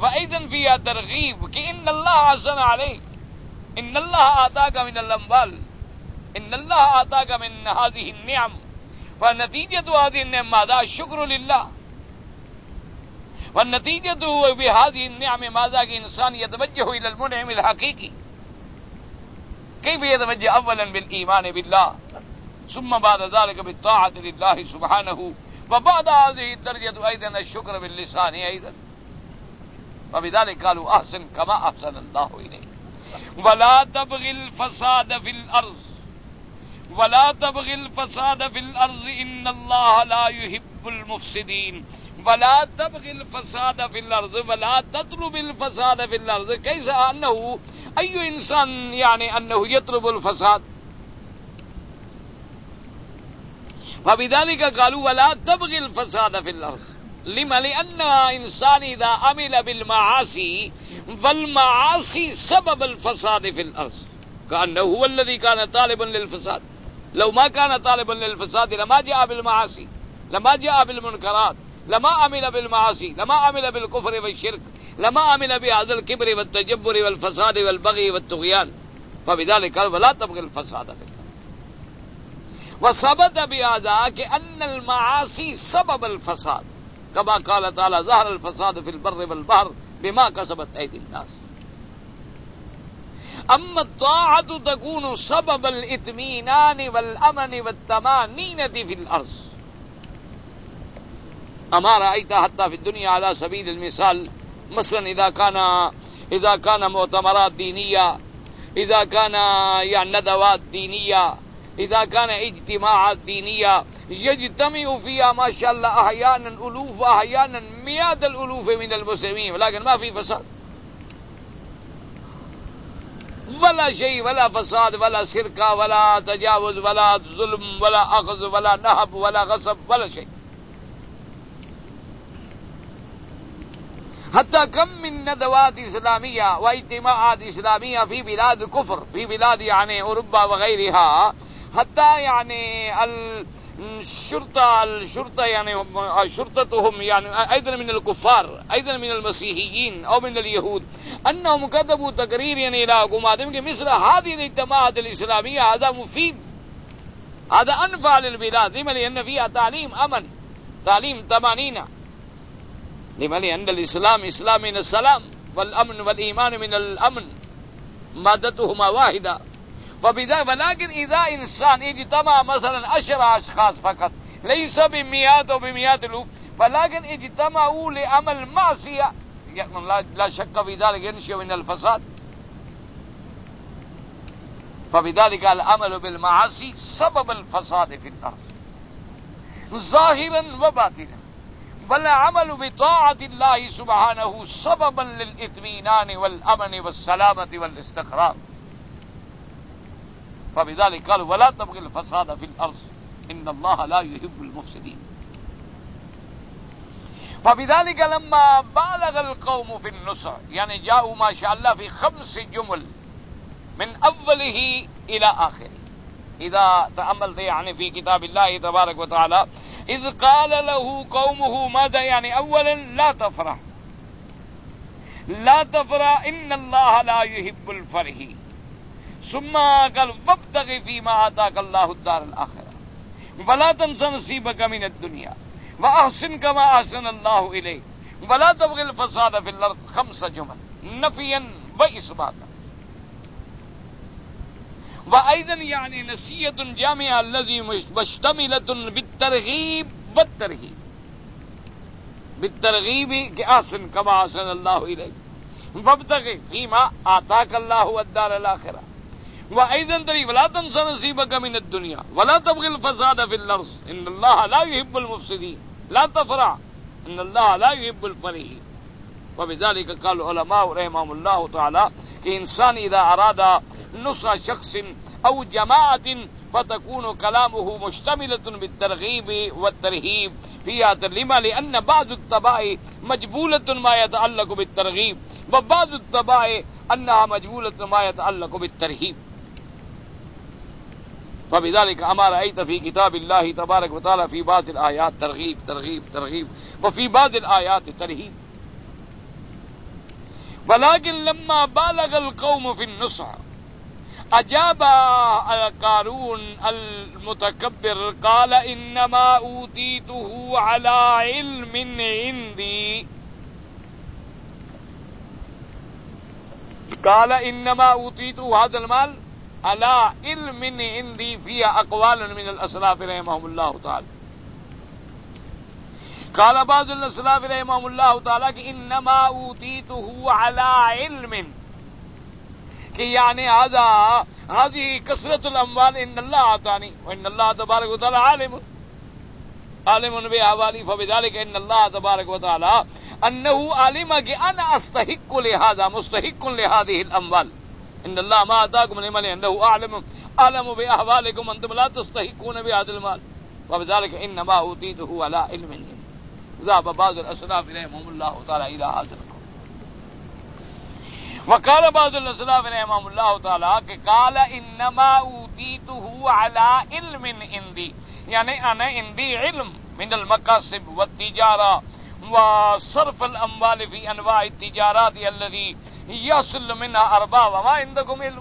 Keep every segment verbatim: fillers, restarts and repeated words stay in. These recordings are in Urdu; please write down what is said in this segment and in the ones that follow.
وَأَيْضًا فِيهَا ترغیب کہ ان اللہ احسن علیک، ان اللہ آتاک من الاموال، ان اللہ آتاک من هذه النعم، فنتیجۃ هذه النعم ماذا؟ شکر للہ، والنتیجۃ بهذه النعم ماذا؟ کہ انسان يتوجه الى المنعم الحقیقی. كيف يتوجه؟ اولا بالایمان بالله، ثم بعد ذلك بالطاعة لله سبحانه، وبعد هذه الدرجة ايضا الشكر باللسان ايضا. فبذلك قالوا احسن كما احسن الله اليك. ولا تبغ الفساد في الارض، ولا تبغ الفساد في الارض ان الله لا يحب المفسدين. ولا تبغ الفساد في الارض ولا تطلب الفساد في الارض. كيف انه اي انسان يعني انه يطلب الفساد؟ فبذلك قالوا ولا تبغ الفساد في الارض. لما؟ لان انسان اذا عمل بالمعاصي والمعاصي سبب الفساد في الارض، كانه هو الذي كان طالبا للفساد. لو ما كان طالبا للفساد لما جاء بالمعاصي، لما جاء بالمنكرات، لما عمل بالمعاصي، لما عمل بالكفر والشرك، لما عمل بهذا الكبر والتجبر والفساد والبغي والطغيان. فبذلك قال ولا تبغ الفساد في الارض. وثبت بهذا كأن المعاصي سبب الفساد، كما قال تعالى ظهر الفساد في البر والبحر بما كسبت أيدي الناس. اما الطاعة تكون سبب الاطمئنان والامن والطمأنينة في الارض. اما رأيت حتى في الدنيا على سبيل المثال، مثلا اذا كان اذا كان مؤتمرات دينية، اذا كان يعني ندوات دينية، اذا كان اجتماعات دينية يجتمع فيها ما شاء الله احيانا الوف واحيانا مئات الالوف من المسلمين، ولكن ما في فساد ولا شيء، ولا فساد ولا سرقة ولا تجاوز ولا ظلم ولا اخذ ولا نهب ولا غصب ولا شيء. حتى كم من ندوات اسلامية واجتماعات اسلامية في بلاد كفر، في بلاد يعني اوروبا وغيرها، حتى يعني الشرطة الشرطة يعني شرطتهم يعني ايضا من الكفار، ايضا من المسيحيين او من اليهود، انهم كتبوا تقريرا الى حكوماتهم کہ مثل هذه الاجتماعات الاسلامية هذا مفيد، هذا انفع للبلاد. لما؟ لان فيها تعليم امن، تعليم طمأنينة. لما؟ لان الاسلام اسلام من السلام، والامن والايمان من الامن، مادتهما واحدة. فبذلك ولكن اذا انسان اجتمع مثلا عشر اشخاص فقط، ليس بمئات وبمئات الالوف، ولكن اجتمعوا لعمل معصية، لا شك في ذلك ينشئ من الفساد. فبذلك العمل بالمعاصي سبب الفساد في الارض ظاهرا وباطنا، والعمل بطاعة الله سبحانه سببا للاطمئنان والامن والسلامة والاستقرار. فبذلك قال ولا تبغ الفساد في الارض ان الله لا يحب المفسدين. فبذلك لما بالغ القوم في النصح، يعني جاءوا ما شاء الله في خمس جمل من اوله الى اخره. اذا تأملت يعني في كتاب الله تبارك وتعالى، اذ قال له قومه ماذا؟ يعني اولا لا تفرح، لا تفرح ان الله لا يحب الفرحين. ثم قال وابتغ فيما آتاك الله الدار الآخرة ولا تنس نصيبك من الدنيا وأحسن كما أحسن الله إليك ولا تبغ الفساد في الأرض. خمس جمل نفيا وإثباتا. وأيضا يعني نسية جامعة الذي مشتملة بالترغيب والترهيب. بالترغيب كأحسن كما أحسن الله إليك وابتغ فيما آتاك الله الدار الآخرة. وأيضا تري ولا تنس نصيبك من الدنيا ولا تبغ الفساد في الأرض إن الله لا يحب المفسدين. لا تفرح إن الله لا يحب الفرحين. وبذلك قال العلماء رحمهم الله تعالى کہ انسان اذا اراد نصح شخص او جماعة فتكون كلامه مشتملة بالترغيب والترهيب فيها. لما؟ لأن بعض الطبائع مجبولة ما يتعلق بالترغيب وبعض الطبائع أنها مجبولة ما يتعلق بالترهيب. فبذلك أما رأيت في كتاب الله تبارك وتعالى في بعض الآيات ترغيب ترغيب ترغيب وفي بعض الآيات ترهيب. فبذلك قالوا ولا تبغ الفساد في الأرض إن الله لا يحب المفسدين. لا تفرح إن الله لا يحب الفرحين. وبذلك قال العلماء رحمهم الله تعالى کہ انسان اذا اراد نصح شخص او جماعة فتكون كلامه مشتملة بالترغيب وبعض الطبائع مجبولة ما يتعلق بالترهيب. فبذلك أما رأيت في كتاب الله تبارك وتعالى في بعض الآيات ترغيب ترغيب ترغيب وفي بعض الآيات ترهيب. ولكن لما بالغ القوم في النصح اجاب قارون المتكبر قال انما اوتيته على علم عندي قال انما اوتيته هذا المال على علم عندي فيها اقوال من الاسلاف رحمهم الله تعالى. قال بعض الاسلاف رحمهم الله تعالى کہ انما اوتيته على علم کہ یعنی هذا هذه كثرة الاموال ان الله اعطاني وان الله تبارك وتعالى عالم عالم باحوالي فبذلك ان الله تبارك وتعالى انه علم کہ انا استحق لهذا مستحق لهذه الاموال ان الله ما اتاكم من مال انه اعلم اعلم باحوالكم انتم لا تستحقون بهذا المال وبذلك انما اوتيته على علم. ذهب بعض الاسلاف رحمهم الله تعالى الى هذا القول. وقال بعض الاسلاف رحمهم الله تعالى کہ قال انما اوتيته على علم عندي يعني انا عندي علم من المكاسب والتجاره وصرف الاموال في انواع التجارات الذي يصل منها ارباح وما عندكم علم.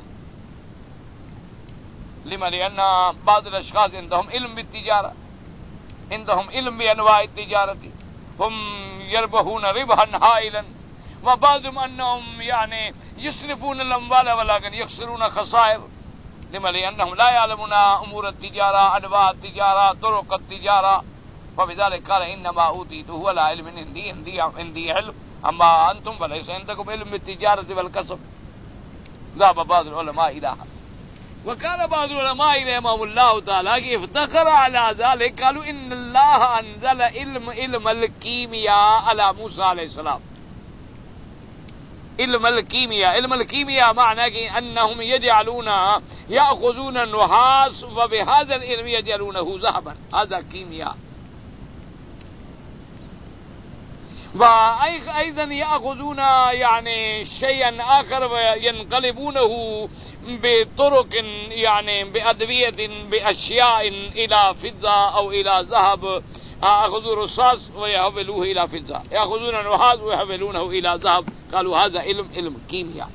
لما لان بعض الاشخاص عندهم علم بالتجاره عندهم علم بانواع التجاره هم يربحون ربحا هائلا وبعضهم انهم يعني يصرفون الاموال ولكن يخسرون خسائر. لما لانهم لا يعلمون امور التجاره انواع التجاره طرق التجاره فبذلك قال انما اوتيته على علم عندي عندي عندي علم اما انتم فليس عندكم علم بالتجاره والكسب. ذهب بعض العلماء الى هذا. وقال بعض العلماء رحمهم الله تعالى افتخر على ذلك قالوا ان الله انزل علم علم الكيمياء على موسى عليه السلام. علم الكيمياء علم الكيمياء معنى انهم يجعلون ياخذون النحاس وبهذا العلم يجعلونه ذهبا هذا كيمياء. وايضا ياخذون يعني شيئا اخر وينقلبونه بطرق يعني بأدوية بأشياء إلى فضة أو إلى ذهب. يأخذون رصاص ويحولوه إلى فضة يأخذون نحاس ويحولونه إلى ذهب. قالوا هذا علم علم كيمياء.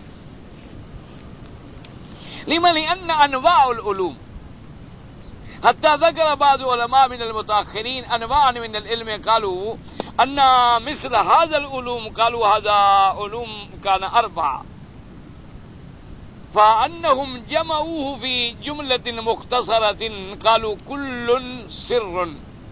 لما لأن أنواع العلوم حتى ذكر بعض علماء من المتأخرين أنواع من العلم قالوا أن مثل هذا العلوم قالوا هذا علوم كان أربعة فأنهم جمعوه في جملة مختصرة قالوا كل سر.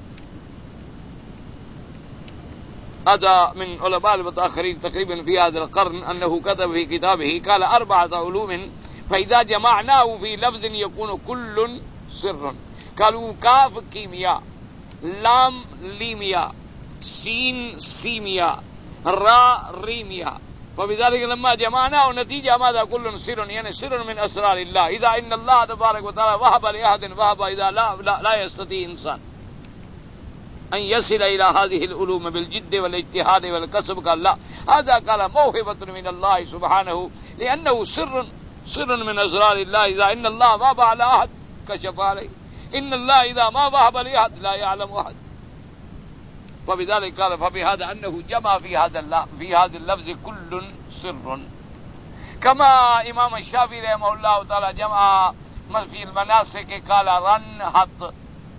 هذا من علماء المتأخرين تقريبا في هذا القرن أنه كتب في كتابه قال أربعة علوم فإذا جمعناه في لفظ يكون كل سر. قالوا كاف كيمياء لام ليمياء سين سيمياء را ريمياء وبذلك لما جمعناه نتيجة ماذا كل سر يعني سر من أسرار الله. إذا إن الله تبارك وتعالى وهب لأحد وهب إذا لا, لا, لا يستطيع إنسان أن يصل إلى هذه العلوم بالجد والاجتهاد والكسب قال لا هذا قال موهبة من الله سبحانه لأنه سر سر من أسرار الله. إذا إن الله وهب على أحد كشف عليه إن الله إذا ما وهب لأحد لا يعلم أحد. وبذلك قال فبهذا أنه جمع في هذا الله في هذا اللفظ كل سر. كما إمام الشافعي رحمه الله تعالى جمع في المناسك قال رنحت.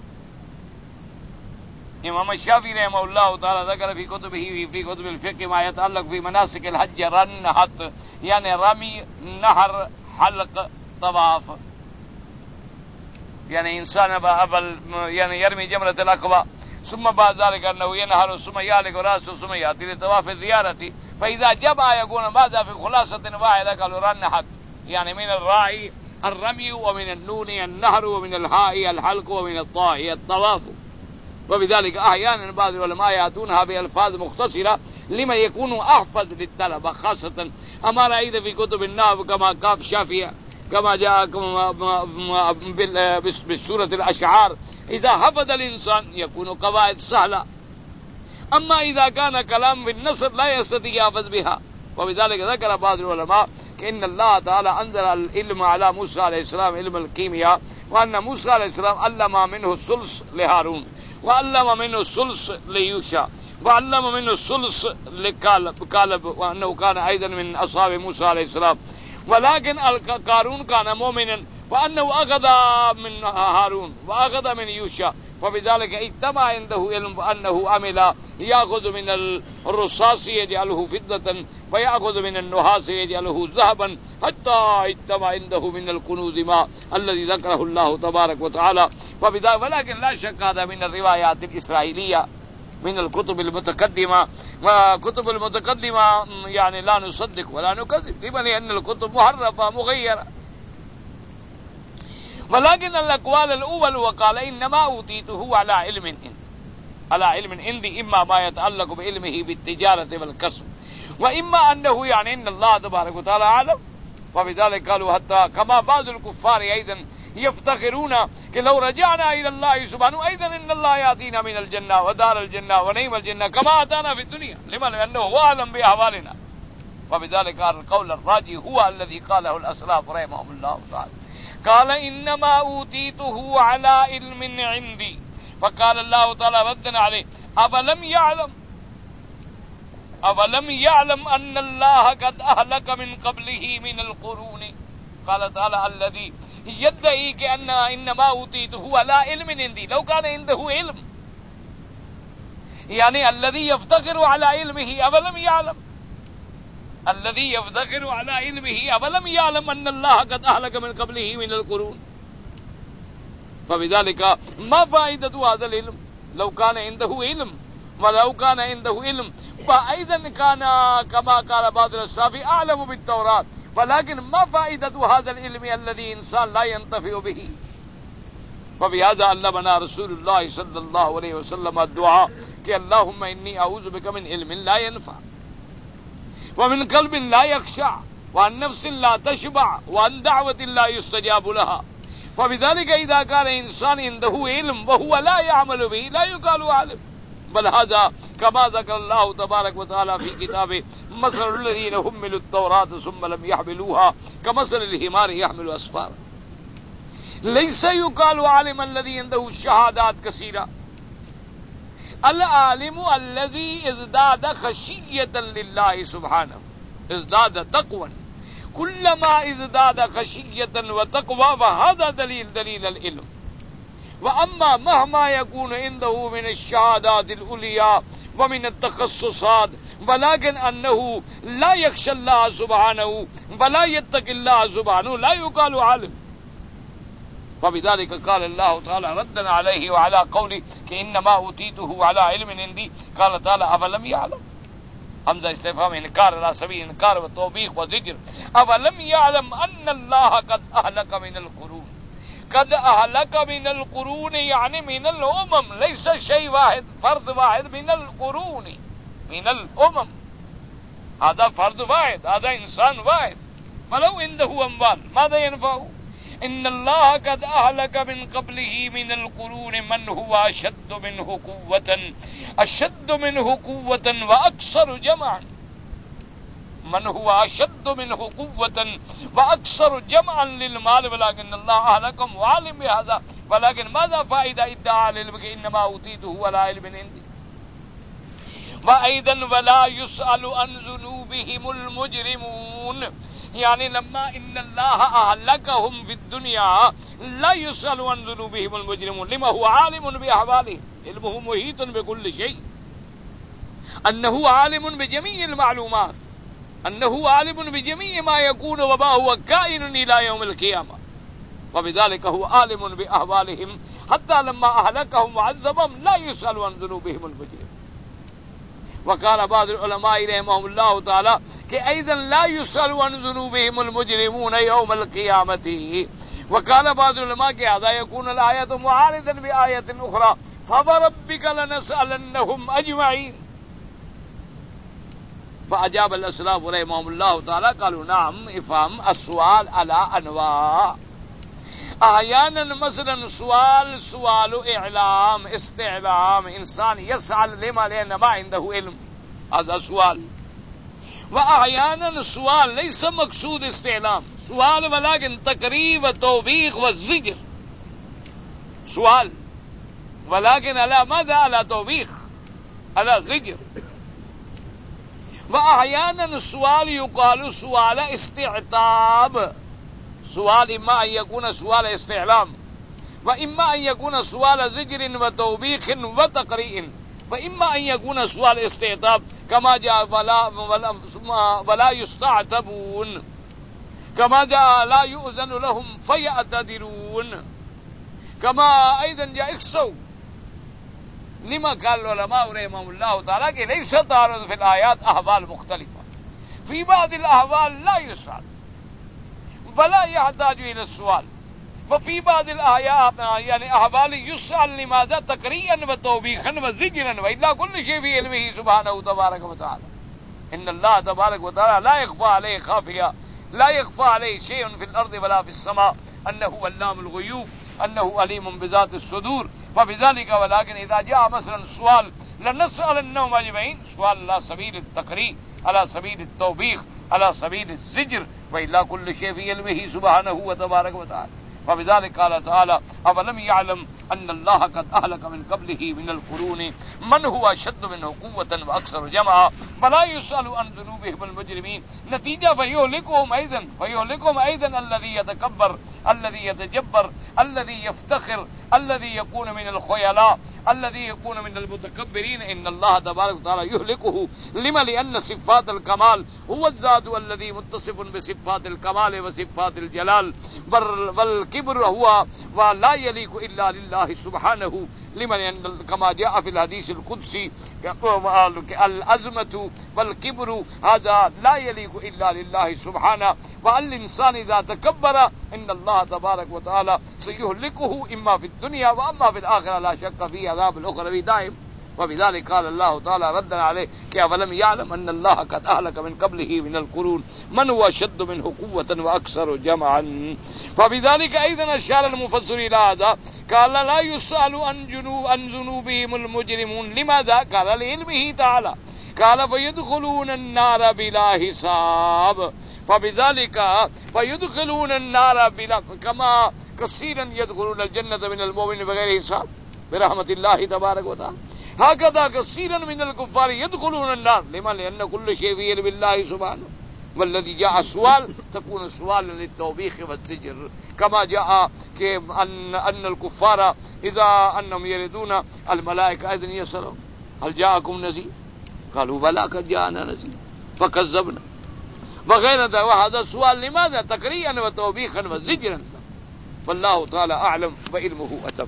امام الشافعي رحمه الله تعالى ذكر في كتبه في كتب الفقه ما يتعلق في مناسك الحج رنحت يعني رمي نهر حلق طواف يعني إنسان أبل يعني يرمي جمرة العقبة ثم بعد ذلك أنه ينهر ثم يعلق رأسه ثم يأتي لطواف الزيارة فإذا جمع يكون ماذا في خلاصة واحدة قالوا رنحت يعني من الراء الرمي ومن النون النهر ومن الهاء الحلق ومن الطاء الطواف. وبذلك أحيانا بعض العلماء يأتونها بألفاظ مختصرة لما يكون أحفظ للطلبة خاصة. أما رأيت في كتب النحو كما كاف شافية كما جاء بالسورة الأشعار إذا حفظ الإنسان يكون قواعد سهلة. أما إذا كان كلام بالنصر لا يستطيع يحفظ بها. وبذلك ذكر بعض العلماء إن الله تعالى أنزل العلم على موسى عليه السلام علم الكيمياء وأن موسى عليه السلام علم منه الثلث لهارون وعلم منه الثلث ليوشع وعلم منه الثلث لكالب وأنه كان أيضا من أصحاب موسى عليه السلام ولكن قارون كان مؤمنا وأنه أخذ من هارون وأخذ من يوشع فبذلك اجتمع عنده علم أنه عمل يأخذ من الرصاص يجعله فضة ويأخذ من النحاس يجعله ذهبا حتى اجتمع عنده من الكنوز ما الذي ذكره الله تبارك وتعالى فبذلك. ولكن لا شك هذا من الروايات الإسرائيلية من الكتب المتقدمة، وكتب المتقدمة يعني لا نصدق ولا نكذب، لما؟ لأن الكتب محرفة مغيرة. ولكن الأقوال الأول وقال إنما أوتيته على علم عندي، على علم عندي، إما ما يتعلق بعلمه بالتجارة والكسب، وإما أنه يعني إن الله تبارك وتعالى أعلم. وبذلك قالوا حتى كما بعض الكفار أيضا يفتخرون کہ لو رجعنا إلى الله سبحانه أيضا إن الله يأتينا من الجنة ودار الجنة ونعيم الجنة كما أتانا في الدنيا، لما؟ لأنه هو أعلم بأحوالنا. وبذلك قال القول الراجح هو الذي قاله الأسلاف رحمهم الله تعالى، قال إنما أوتيته على علم عندي. فقال الله تعالى ردا عليه أفلم يعلم أفلم يعلم أن الله قد أهلك من قبله من القرون. قال تعالى الذي يدعي كأن إنما أوتيته على علم عندي، لو كان عنده علم، يعني الذي يفتخر على علمه أفلم يعلم، الذي يفتخر على علمه أفلم يعلم أن الله قد أهلك من قبله من القرون. فبذلك ما فائدة هذا العلم لو كان عنده علم، ولو كان عنده علم فأيضا كان كما قال بعض الأصحاب أعلم بالتوراة، ولكن ما فائدة هذا العلم الذي إنسان لا ينتفع به. فبهذا علمنا رسول الله صلى الله عليه وسلم الدعاء کہ اللهم إني أعوذ بك من علم لا ينفع ومن قلب لا يخشع وعن نفس لا تشبع وعن دعوة لا يستجاب لها. فبذلك إذا كان إنسان عنده علم وهو لا يعمل به لا يقال عالم، بل هذا كما ذكر الله تبارك وتعالى في كتابه مثل الذين حملوا التوراة ثم لم يحملوها كمثل الحمار يحمل أسفارا. ليس يقال عالم الذي عنده الشهادات كثيرة، العالم الذي ازداد خشية لله سبحانه، ازداد تقوى، كلما ازداد خشية وتقوى فهذا دليل دليل العلم. وأما مهما يكون عنده من الشهادات العليا ومن التخصصات ولكن أنه لا يخشى الله سبحانه ولا يتقي الله سبحانه لا يقال عالم. فبذلك قال الله تعالى ردا عليه وعلى قوله إنما أوتيته على علم عندي، قال تعالى أفلم يعلم، حمزة استفهام انكار على سبيل انكار وتوبيخ وزجر، أفلم يعلم أن الله قد أهلك من القرون. قد أهلك من القرون يعني من الأمم، ليس شيء واحد، فرد واحد من القرون، من الأمم، هذا فرد واحد، هذا إنسان واحد، ولو عنده أموال ماذا ينفعه؟ إن الله قد أهلك من قبله من القرون من هو أشد منه قوة أشد منه قوة وأكثر جمعا، من هو أشد منه قوة وأكثر جمعا للمال، ولكن الله أهلكم وعلم بهذا. ولكن ماذا فائدة ادعاء العلم إنما أوتيته على علم عندي؟ وأيضا ولا يسأل عن ذنوبهم المجرمون، يعني لما إن الله أهلكهم في الدنيا لا يسأل عن ذنوبهم المجرمون، لما هو عالم بأحوالهم، علمه محيط بكل شيء، أنه عالم بجميع المعلومات، أنه عالم بجميع ما يكون وما هو كائن إلى يوم القيامة. وبذلك هو عالم بأحوالهم حتى لما أهلكهم وعذبهم لا يسأل عن ذنوبهم المجرمون. وقال بعض العلماء رحمهم الله تعالى کہ أيضا لا يسأل عن ذنوبهم المجرمون يوم القيامة. وقال بعض العلماء کہ هذا يكون الآية معارضا بآية أخرى فوربك لنسألنهم أجمعين. فأجاب الأسلاف رحمهم الله تعالى قالوا نعم افهم السؤال على أنواع، احيانا مثلا سؤال سؤال اعلام استعلام، انسان يسأل لما لأن ما عنده علم، هذا سؤال. واحيانا سؤال ليس مقصود استعلام، سؤال ولكن تقريب وتوبيخ والزجر، سؤال ولكن على ماذا؟ على توبيخ، على زجر. وأحيانا السؤال يقال سؤال استعتاب، سؤال إما أن يكون سؤال استعلام، وإما أن يكون سؤال زجر وتوبيخ وتقريع، وإما أن يكون سؤال استعتاب كما جاء ولا, ولا, ولا يستعتبون، كما جاء لا يؤذن لهم فيعتذرون، كما أيضا جاء اكسوا. لما قال العلماء رحمهم الله تعالى کہ ليس تعرض في الآيات أحوال مختلفة، في بعض الأحوال لا يسأل ولا يحتاج إلى السؤال، وفي بعض الآيات يعني أحوال يسأل لماذا تقريعا وتوبيخا وزجرا، وإلا كل شيء في علمه سبحانه تبارك وتعالى. إن الله تبارك وتعالى لا يخفى عليه خافية، لا يخفى عليه شيء في الأرض ولا في السماء، أنه علام الغيوب، أنه عليم بذات الصدور. فبذلك ولكن إذا جاء مثلا سؤال لنسألنهم أجمعين، سؤال على سبيل التقريع، على سبيل التوبيخ، على سبيل الزجر، وإلا كل شيء في علمه سبحانه وتبارك وتعالى. فبذلك قال تعالى أولم يعلم أن الله قد أهلك من قبله من القرون من هو أشد منه قوة وأكثر جمعا ولا يسأل عن ذنوبهم المجرمين. نتيجة فيهلكهم أيضا، فيهلكهم أيضا الذي يتكبر، الذي يتجبر، الذي يفتخر، الذي يكون من الخيلاء، الذي يكون من المتكبرين. إن الله تبارك وتعالى يهلكه لما لأن صفات الكمال هو الذات الذي متصف بصفات الكمال وصفات الجلال، والكبر هو ولا يليق إلا لله سبحانه، لما لأن كما جاء في الحديث القدسي العظمة والكبر هذا لا يليق إلا لله سبحانه. والإنسان إذا تكبر إن الله تبارك وتعالى سيهلكه إما في الدنيا وأما في الآخرة، لا شك في عذاب الأخروي دائم. وبذلك قال الله تعالى ردا عليه کہ اولم يعلم ان الله قد اهلك من قبله من القرون من هو اشد منه قوة واكثر جمعا. فبذلك ايضا اشار المفسر الى هذا قال لا يسأل عن جنوب عن ذنوبهم المجرمون. لماذا؟ قال لعلمه تعالى، قال فيدخلون النار بلا حساب. فبذلك فيدخلون النار بلا كما كثيرا يدخلون الجنة من المؤمن بغير حساب برحمة الله تبارك وتعالى، هكذا كثيرا من الكفار يدخلون النار. لما؟ لأن كل شيء في علم الله سبحانه. والذي جاء السؤال تكون سؤالا للتوبيخ والزجر، كما جاء أن أن الكفار إذا أنهم يردون الملائكة إذن يسألون هل جاءكم نذير؟ قالوا بلى قد جاءنا نذير فكذبنا وغير ذلك. وهذا السؤال لماذا؟ تقريعا وتوبيخا وزجرا. والله تعالى أعلم وعلمه أتم.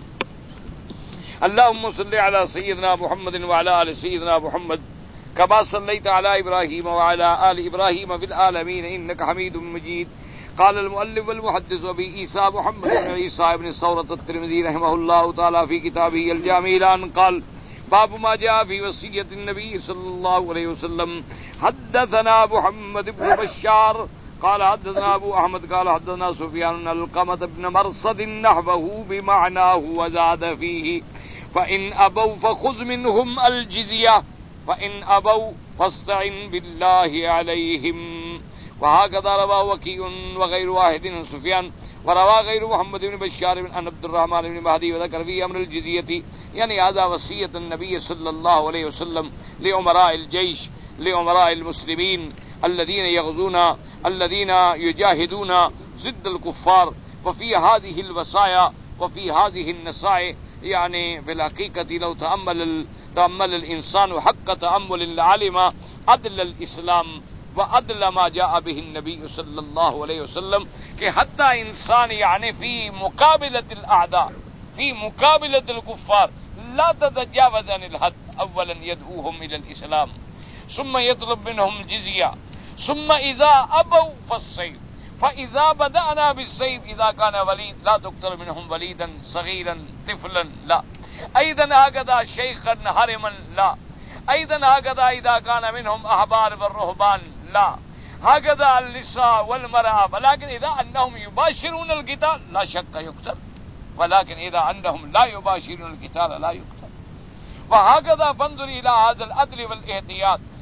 اللهم صل على سيدنا محمد وعلى آل سيدنا محمد كما صليت على إبراهيم وعلى آل إبراهيم في العالمين إنك حميد مجيد. قال المؤلف والمحدث أبي عيسى محمد بن عيسى بن ثورة الترمذي رحمه الله تعالى في كتابه الجامع الآن قال باب ما جاء في وصية النبي صلى الله عليه وسلم. حدثنا محمد بن بشار قال حدثنا أبو أحمد قال حدثنا سفيان القمة بن مرصد نحوه بمعناه وزاد فيه فإن أبوا فخذ منهم الجزية فإن أبوا فاستعن بالله عليهم. وهكذا رواه وكيع وغير واحد من سفيان، وروى غير محمد بن بشار عن عبد الرحمن بن مهدي وذكر فيه أمر الجزية، يعني هذا وصية النبي صلى الله عليه وسلم لأمراء الجيش، لأمراء المسلمين الذين يغزون، الذين يجاهدون ضد الكفار. وفي هذه الوصايا وفي هذه النصائح يعني في الحقيقة لو تأمل تأمل الإنسان حق تأمل لعلم عدل الإسلام وعدل ما جاء به النبي صلى الله عليه وسلم کہ حتى إنسان يعني في مقابلة الأعداء، في مقابلة الكفار لا تتجاوز عن الحد. أولا يدعوهم إلى الإسلام، ثم يطلب منهم الجزية، ثم إذا أبوا فالسيف. فإذا بدأنا بالسيف إذا كان وليد لا تقتل منهم وليدا صغيرا طفلا لا، أيضا هكذا شيخا هرما لا، أيضا هكذا إذا كان منهم أحبار والرهبان لا، هكذا النساء والمرأة. ولكن إذا أنهم يباشرون القتال لا شك يقتل، ولكن إذا أنهم لا يباشرون القتال لا يقتل. وهكذا فانظر إلى هذا العدل والاحتياط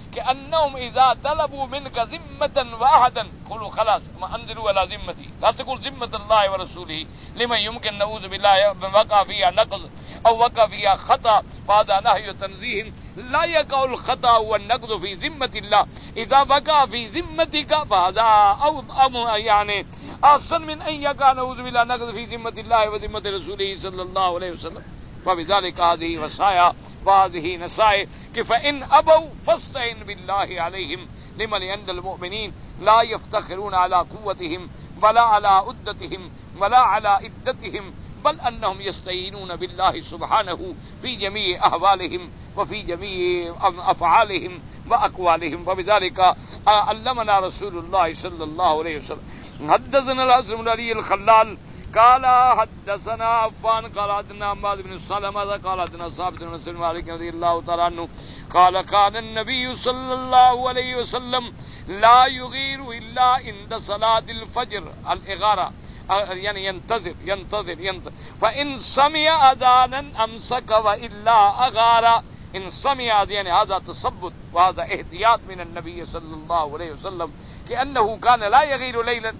كأنهم إذا طلبوا منك ذمة واحدا قولوا خلاص ما أنزلوا على ذمتي، لا تقول ذمة الله ورسوله لمن يمكن نعوذ بالله وقع فيها نقض أو وقع فيها خطأ، فهذا نهي تنزيه. لا يقع الخطأ والنقض في ذمة الله، إذا وقع في ذمتك فهذا أو يعني أحسن من أن يقع نعوذ بالله نقض في ذمة الله وذمة رسوله صلى الله عليه وسلم. فبذلك هذه وصايا وهذه نصائح فإن أبوا فاستعن بالله عليهم، لما لأن المؤمنين لا يفتخرون على قوتهم ولا على عدتهم ولا على عدتهم، بل أنهم يستعينون بالله سبحانه في جميع أحوالهم وفي جميع أفعالهم وأقوالهم. فبذلك علمنا رسول الله صلى الله عليه وسلم. حدثنا الحسن بن علي الخلال قال حدثنا عفان قال حدثنا عماد بن سلمة قال حدثنا ثابت بن مالك رضي الله تعالى عنه قال كان النبي صلى الله عليه وسلم لا يغير إلا عند صلاة الفجر، الإغارة يعني ينتظر ينتظر ينتظر فإن سمع أذانا أمسك وإلا أغار. إن سمع يعني هذا تثبت وهذا احتياط من النبي صلى الله عليه وسلم، كأنه كان لا يغير ليلا،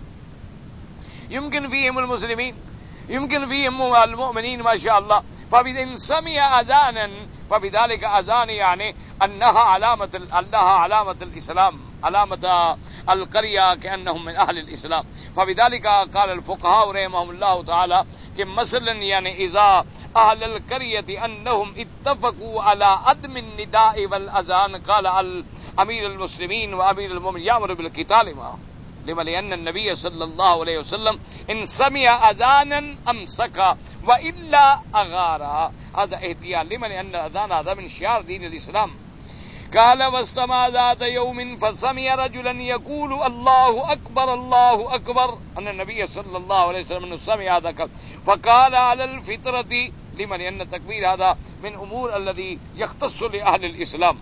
يمكن فيهم المسلمين يمكن فيهم المؤمنين ما شاء الله. فإن سمع أذانا فبذلك أذان يعني أنها علامة أنها علامة الإسلام، علامة القرية كأنهم من أهل الإسلام. فبذلك قال الفقهاء رحمهم الله تعالى کہ مثلا يعني إذا أهل القرية أنهم اتفقوا على عدم النداء والأذان قال أمير المسلمين وأمير المؤمنين يأمر بالقتال معه، لما لأن النبي صلى الله عليه وسلم إن سمع أذانا أمسك وإلا أغار. هذا احتياط لما لأن الأذان هذا من شعار دين الإسلام. قال واستمع ذات يوم فسمع رجلا يقول الله أكبر الله أكبر، أن النبي صلى الله عليه وسلم سمع هذا فقال على الفطرة، لما لأن التكبير هذا من أمور الذي يختص لأهل الإسلام.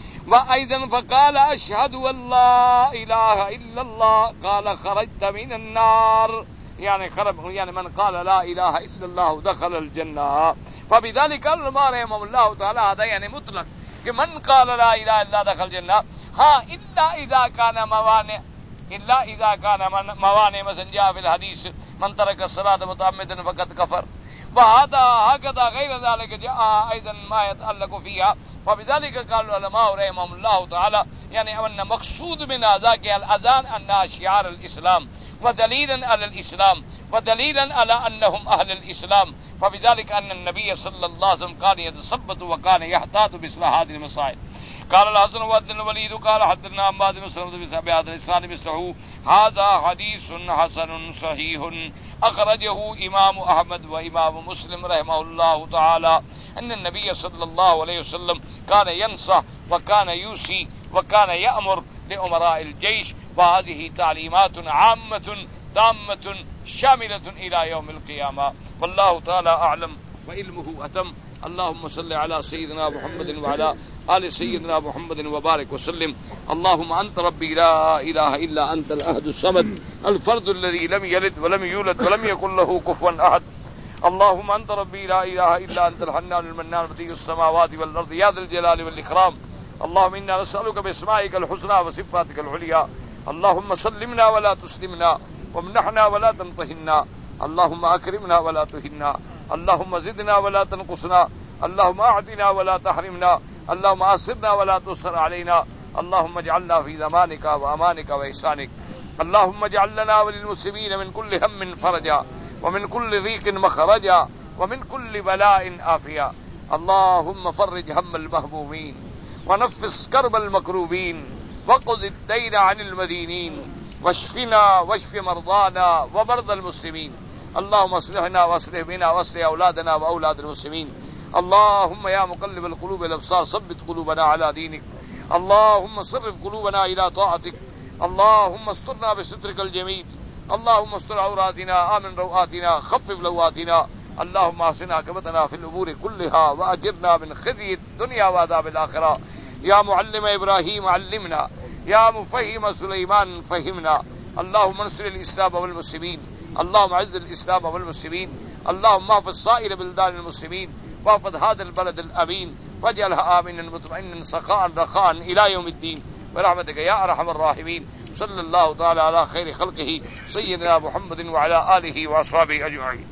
وأيضا فقال أشهد أن لا إله إلا الله قال خرجت من النار، يعني خرج يعني من قال لا إله إلا الله دخل الجنة. فبذلك العلماء رحمهم الله تعالى هذا يعني مطلق کہ من قال لا الہ الا دخل جنہ، ہاں الا اذا كان موانع الا اذا كان موانع مثلا جاء في الحديث من ترك الصلاة متعمدا فقد كفر، وهذا هكذا غير ذلك جاء ايضا ما يتعلق فيها. فبذلك قال العلماء رحمهم الله تعالى يعني ان مقصود من هذا کہ الاذان انها شعار الاسلام ودليلا على الاسلام ودليلا على انهم اهل الاسلام. فبذلك أن النبي صلى الله عليه وسلم كان يتثبت وكان يحتاط بمثل هذه المسائل. قال الحسن وابن الوليد قال حدثنا عماد بن سلمة بهذا الإسناد مثله. هذا حديث حسن صحيح أخرجه إمام أحمد وإمام مسلم رحمه الله تعالى أن النبي صلى الله عليه وسلم كان ينصح وكان يوصي وكان يأمر لأمراء الجيش، وهذه تعليمات عامة تامة شاملة إلى يوم القيامة. والله تعالى أعلم وعلمه أتم. اللهم صل على سيدنا محمد وعلى آل سيدنا محمد وبارك وسلم. اللهم أنت ربي لا إله إلا أنت الأحد الصمد الفرد الذي لم يلد ولم يولد ولم يكن له كفوا أحد. اللهم أنت ربي لا إله إلا أنت الحنان المنان بديع السماوات والأرض يا ذا الجلال والإكرام. اللهم إنا نسألك بأسمائك الحسنى وصفاتك العليا. اللهم سلمنا ولا تسلمنا وامنحنا ولا تمتحنا. اللهم أكرمنا ولا تهنا. اللهم زدنا ولا تنقصنا. اللهم أعطنا ولا تحرمنا. اللهم آسرنا ولا تسر علينا. اللهم اجعلنا في ضمانك وأمانك وإحسانك. اللهم اجعل لنا وللمسلمين من كل هم فرجا ومن كل ضيق مخرجا ومن كل بلاء عافيا. اللهم فرج هم المهمومين ونفس كرب المكروبين وقض الدين عن المدينين واشفنا واشف مرضانا ومرضى المسلمين. اللهم اصلحنا واصلح بنا واصلح أولادنا وأولاد المسلمين. اللهم يا مقلب القلوب والأبصار ثبت قلوبنا على دينك. اللهم صرف قلوبنا إلى طاعتك. اللهم استرنا بسترك الجميل. اللهم استر عوراتنا آمن روآتنا خفف لواتنا. اللهم احسن عاقبتنا في الأمور كلها وأجرنا من خزي الدنيا وعذاب الآخرة. يا معلم إبراهيم علمنا، يا مفهم سليمان فهمنا. اللهم انصر الإسلام والمسلمين. اللهم اعز الإسلام والمسلمين. اللهم احفظ سائر بلدان المسلمين واحفظ هذا البلد الأمين واجعلها آمنا مطمئنا سخاء رخاء إلى يوم الدين برحمتك يا أرحم الراحمين. صلى الله تعالى على خير خلقه سيدنا محمد وعلى آله وأصحابه أجمعين.